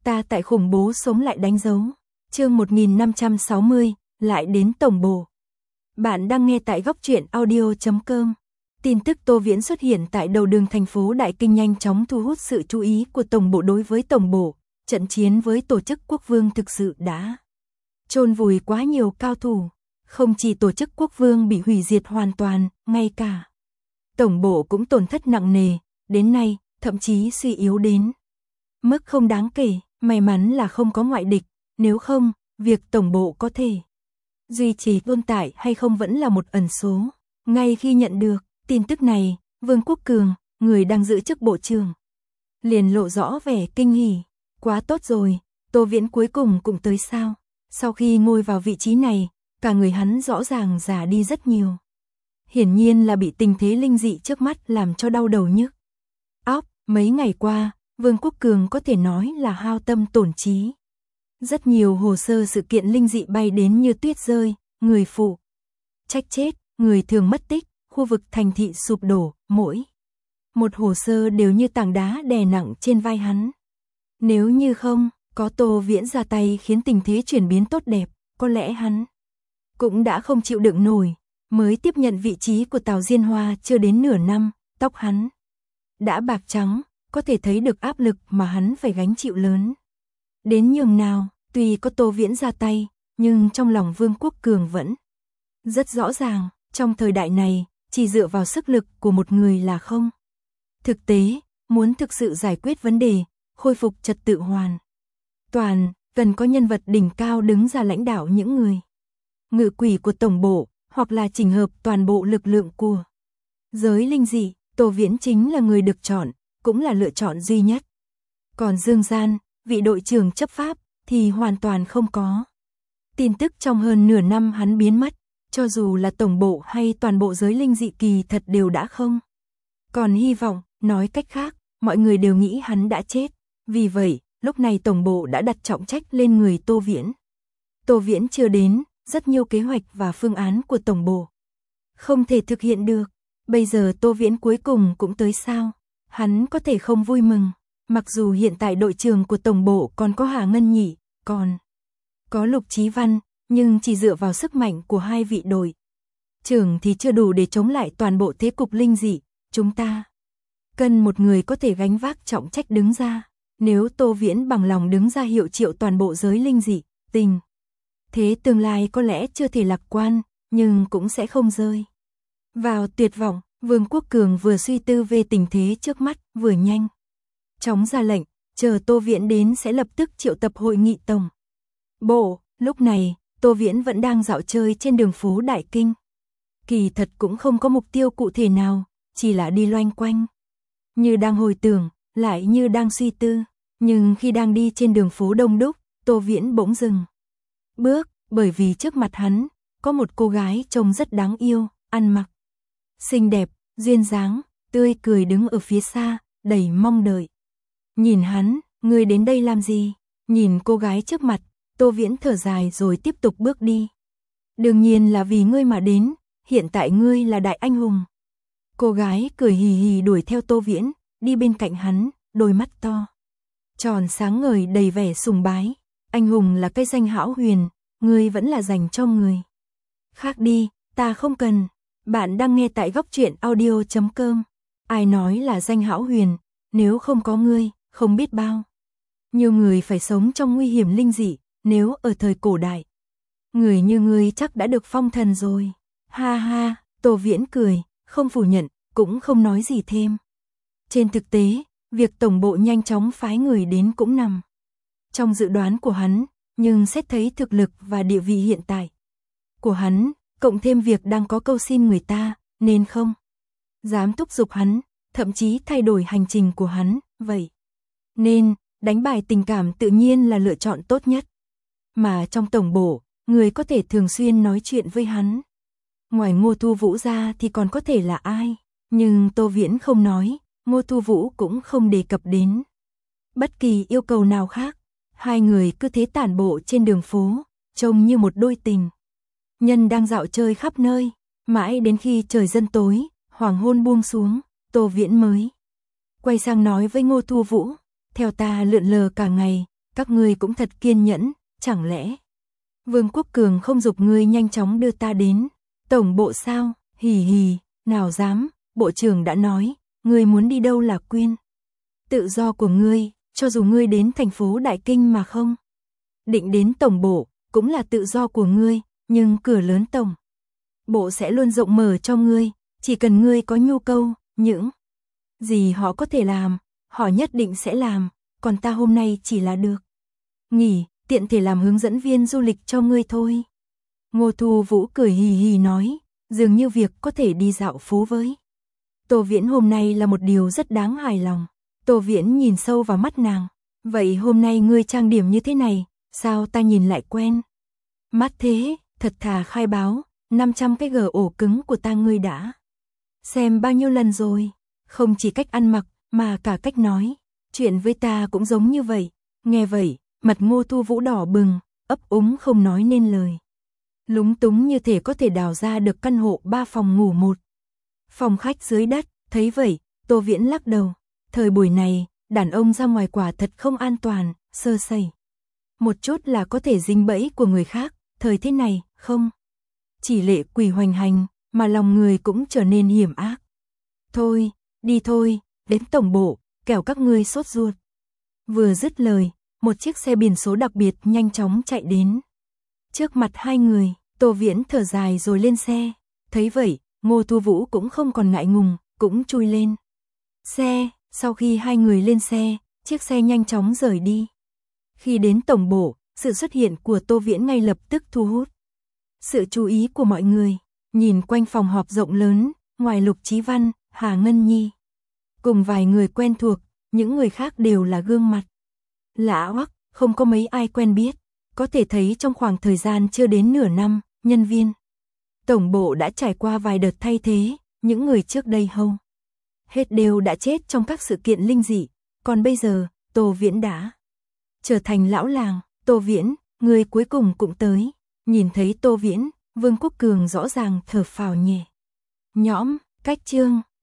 ta tại khủng bố sống lại đánh dấu. Chương 1560, lại đến tổng bộ. Bạn đang nghe tại góc truyện audio.com. Tin tức Tô Viễn xuất hiện tại đầu đường thành phố Đại Kinh nhanh chóng thu hút sự chú ý của tổng bộ. Đối với tổng bộ, trận chiến với tổ chức Quốc Vương thực sự đã chôn vùi quá nhiều cao thủ. Không chỉ tổ chức Quốc Vương bị hủy diệt hoàn toàn, ngay cả tổng bộ cũng tổn thất nặng nề, đến nay thậm chí suy yếu đến mức không đáng kể. May mắn là không có ngoại địch, nếu không, việc tổng bộ có thể duy trì tồn tại hay không vẫn là một ẩn số. Ngay khi nhận được tin tức này, Vương Quốc Cường, người đang giữ chức bộ trưởng, liền lộ rõ vẻ kinh hỉ. Quá tốt rồi, Tô Viễn cuối cùng cũng tới sao? Sau khi ngồi vào vị trí này, cả người hắn rõ ràng già đi rất nhiều. Hiển nhiên là bị tình thế linh dị trước mắt làm cho đau đầu nhức óc. Mấy ngày qua, Vương Quốc Cường có thể nói là hao tâm tổn trí. Rất nhiều hồ sơ sự kiện linh dị bay đến như tuyết rơi, người phụ trách chết, người thường mất tích, khu vực thành thị sụp đổ, mỗi một hồ sơ đều như tảng đá đè nặng trên vai hắn. Nếu như không có Tô Viễn ra tay khiến tình thế chuyển biến tốt đẹp, có lẽ hắn cũng đã không chịu đựng nổi. Mới tiếp nhận vị trí của Tào Diên Hoa chưa đến nửa năm, tóc hắn đã bạc trắng, có thể thấy được áp lực mà hắn phải gánh chịu lớn đến nhường nào. Tuy có Tô Viễn ra tay, nhưng trong lòng Vương Quốc Cường vẫn rất rõ ràng, trong thời đại này, chỉ dựa vào sức lực của một người là không. Thực tế, muốn thực sự giải quyết vấn đề, khôi phục trật tự hoàn toàn, cần có nhân vật đỉnh cao đứng ra lãnh đạo những người ngự quỷ của tổng bộ, hoặc là chỉnh hợp toàn bộ lực lượng của giới linh dị. Tô Viễn chính là người được chọn, cũng là lựa chọn duy nhất. Còn Dương Gian, vị đội trưởng chấp pháp, thì hoàn toàn không có tin tức. Trong hơn nửa năm hắn biến mất, cho dù là tổng bộ hay toàn bộ giới linh dị kỳ thật đều đã không còn hy vọng. Nói cách khác, mọi người đều nghĩ hắn đã chết. Vì vậy, lúc này tổng bộ đã đặt trọng trách lên người Tô Viễn. Tô Viễn chưa đến, rất nhiều kế hoạch và phương án của tổng bộ không thể thực hiện được. Bây giờ Tô Viễn cuối cùng cũng tới sao? Hắn có thể không vui mừng. Mặc dù hiện tại đội trưởng của tổng bộ còn có Hà Ngân Nhị, còn có Lục Chí Văn, nhưng chỉ dựa vào sức mạnh của hai vị đội trưởng thì chưa đủ để chống lại toàn bộ thế cục linh dị. Chúng ta cần một người có thể gánh vác trọng trách đứng ra. Nếu Tô Viễn bằng lòng đứng ra hiệu triệu toàn bộ giới linh dị, tình thế tương lai có lẽ chưa thể lạc quan, nhưng cũng sẽ không rơi vào tuyệt vọng. Vương Quốc Cường vừa suy tư về tình thế trước mắt, vừa nhanh chóng ra lệnh, chờ Tô Viễn đến sẽ lập tức triệu tập hội nghị tổng bộ. Lúc này, Tô Viễn vẫn đang dạo chơi trên đường phố Đại Kinh. Kỳ thật cũng không có mục tiêu cụ thể nào, chỉ là đi loanh quanh, như đang hồi tưởng, lại như đang suy tư. Nhưng khi đang đi trên đường phố đông đúc, Tô Viễn bỗng dừng bước, bởi vì trước mặt hắn có một cô gái trông rất đáng yêu, ăn mặc xinh đẹp, duyên dáng, tươi cười đứng ở phía xa, đầy mong đợi. Nhìn hắn, ngươi đến đây làm gì? Nhìn cô gái trước mặt, Tô Viễn thở dài rồi tiếp tục bước đi. Đương nhiên là vì ngươi mà đến, hiện tại ngươi là đại anh hùng. Cô gái cười hì hì đuổi theo Tô Viễn, đi bên cạnh hắn, đôi mắt to tròn sáng ngời đầy vẻ sùng bái. Anh hùng là cái danh hão huyền, ngươi vẫn là dành cho người khác đi, ta không cần. Bạn đang nghe tại góc truyện audio.com. Ai nói là danh hão huyền, nếu không có ngươi, không biết bao nhiều người phải sống trong nguy hiểm linh dị. Nếu ở thời cổ đại, người như ngươi chắc đã được phong thần rồi. Ha ha, Tô Viễn cười, không phủ nhận, cũng không nói gì thêm. Trên thực tế, việc tổng bộ nhanh chóng phái người đến cũng nằm trong dự đoán của hắn, nhưng xét thấy thực lực và địa vị hiện tại của hắn, cộng thêm việc đang có câu xin người ta, nên không dám thúc giục hắn, thậm chí thay đổi hành trình của hắn. Vậy nên, đánh bài tình cảm tự nhiên là lựa chọn tốt nhất. Mà trong tổng bộ, người có thể thường xuyên nói chuyện với hắn, ngoài Ngô Thu Vũ ra thì còn có thể là ai? Nhưng Tô Viễn không nói, Ngô Thu Vũ cũng không đề cập đến bất kỳ yêu cầu nào khác. Hai người cứ thế tản bộ trên đường phố, trông như một đôi tình nhân đang dạo chơi khắp nơi. Mãi đến khi trời dần tối, hoàng hôn buông xuống, Tô Viễn mới quay sang nói với Ngô Thu Vũ, theo ta lượn lờ cả ngày, các ngươi cũng thật kiên nhẫn, chẳng lẽ Vương Quốc Cường không giục ngươi nhanh chóng đưa ta đến tổng bộ sao? Hì hì, nào dám, bộ trưởng đã nói, ngươi muốn đi đâu là Quyên. Tự do của ngươi, cho dù ngươi đến thành phố Đại Kinh mà không định đến tổng bộ, cũng là tự do của ngươi, nhưng cửa lớn tổng bộ sẽ luôn rộng mở cho ngươi, chỉ cần ngươi có nhu cầu, những gì họ có thể làm, họ nhất định sẽ làm, còn ta hôm nay chỉ là được nghỉ, tiện thể làm hướng dẫn viên du lịch cho ngươi thôi. Ngô Thu Vũ cười hì hì nói, dường như việc có thể đi dạo phố với Tô Viễn hôm nay là một điều rất đáng hài lòng. Tô Viễn nhìn sâu vào mắt nàng, vậy hôm nay ngươi trang điểm như thế này, sao ta nhìn lại quen mắt thế, thật thà khai báo, 500 cái gờ ổ cứng của ta ngươi đã xem bao nhiêu lần rồi, không chỉ cách ăn mặc, mà cả cách nói, chuyện với ta cũng giống như vậy. Nghe vậy, mặt Ngô Thu Vũ đỏ bừng, ấp úng không nói nên lời. Lúng túng như thể có thể đào ra được căn hộ 3 phòng ngủ 1 phòng khách dưới đất, thấy vậy, Tô Viễn lắc đầu, thời buổi này, đàn ông ra ngoài quả thật không an toàn, sơ sẩy một chút là có thể dính bẫy của người khác, thời thế này, không chỉ lệ quỷ hoành hành, mà lòng người cũng trở nên hiểm ác. Thôi, đi thôi, đến tổng bộ, kẻo các ngươi sốt ruột. Vừa dứt lời, một chiếc xe biển số đặc biệt nhanh chóng chạy đến trước mặt hai người. Tô Viễn thở dài rồi lên xe, thấy vậy, Ngô Thu Vũ cũng không còn ngại ngùng, cũng chui lên xe. Sau khi hai người lên xe, chiếc xe nhanh chóng rời đi. Khi đến tổng bộ, sự xuất hiện của Tô Viễn ngay lập tức thu hút sự chú ý của mọi người. Nhìn quanh phòng họp rộng lớn, ngoài Lục Chí Văn, Hà Ngân Nhi cùng vài người quen thuộc, những người khác đều là gương mặt lạ hoắc, không có mấy ai quen biết. Có thể thấy trong khoảng thời gian chưa đến nửa năm, nhân viên tổng bộ đã trải qua vài đợt thay thế, những người trước đây hầu hết đều đã chết trong các sự kiện linh dị, còn bây giờ, Tô Viễn đã trở thành lão làng. Tô Viễn, người cuối cùng cũng tới. Nhìn thấy Tô Viễn, Vương Quốc Cường rõ ràng thở phào nhẹ nhõm. Cách chương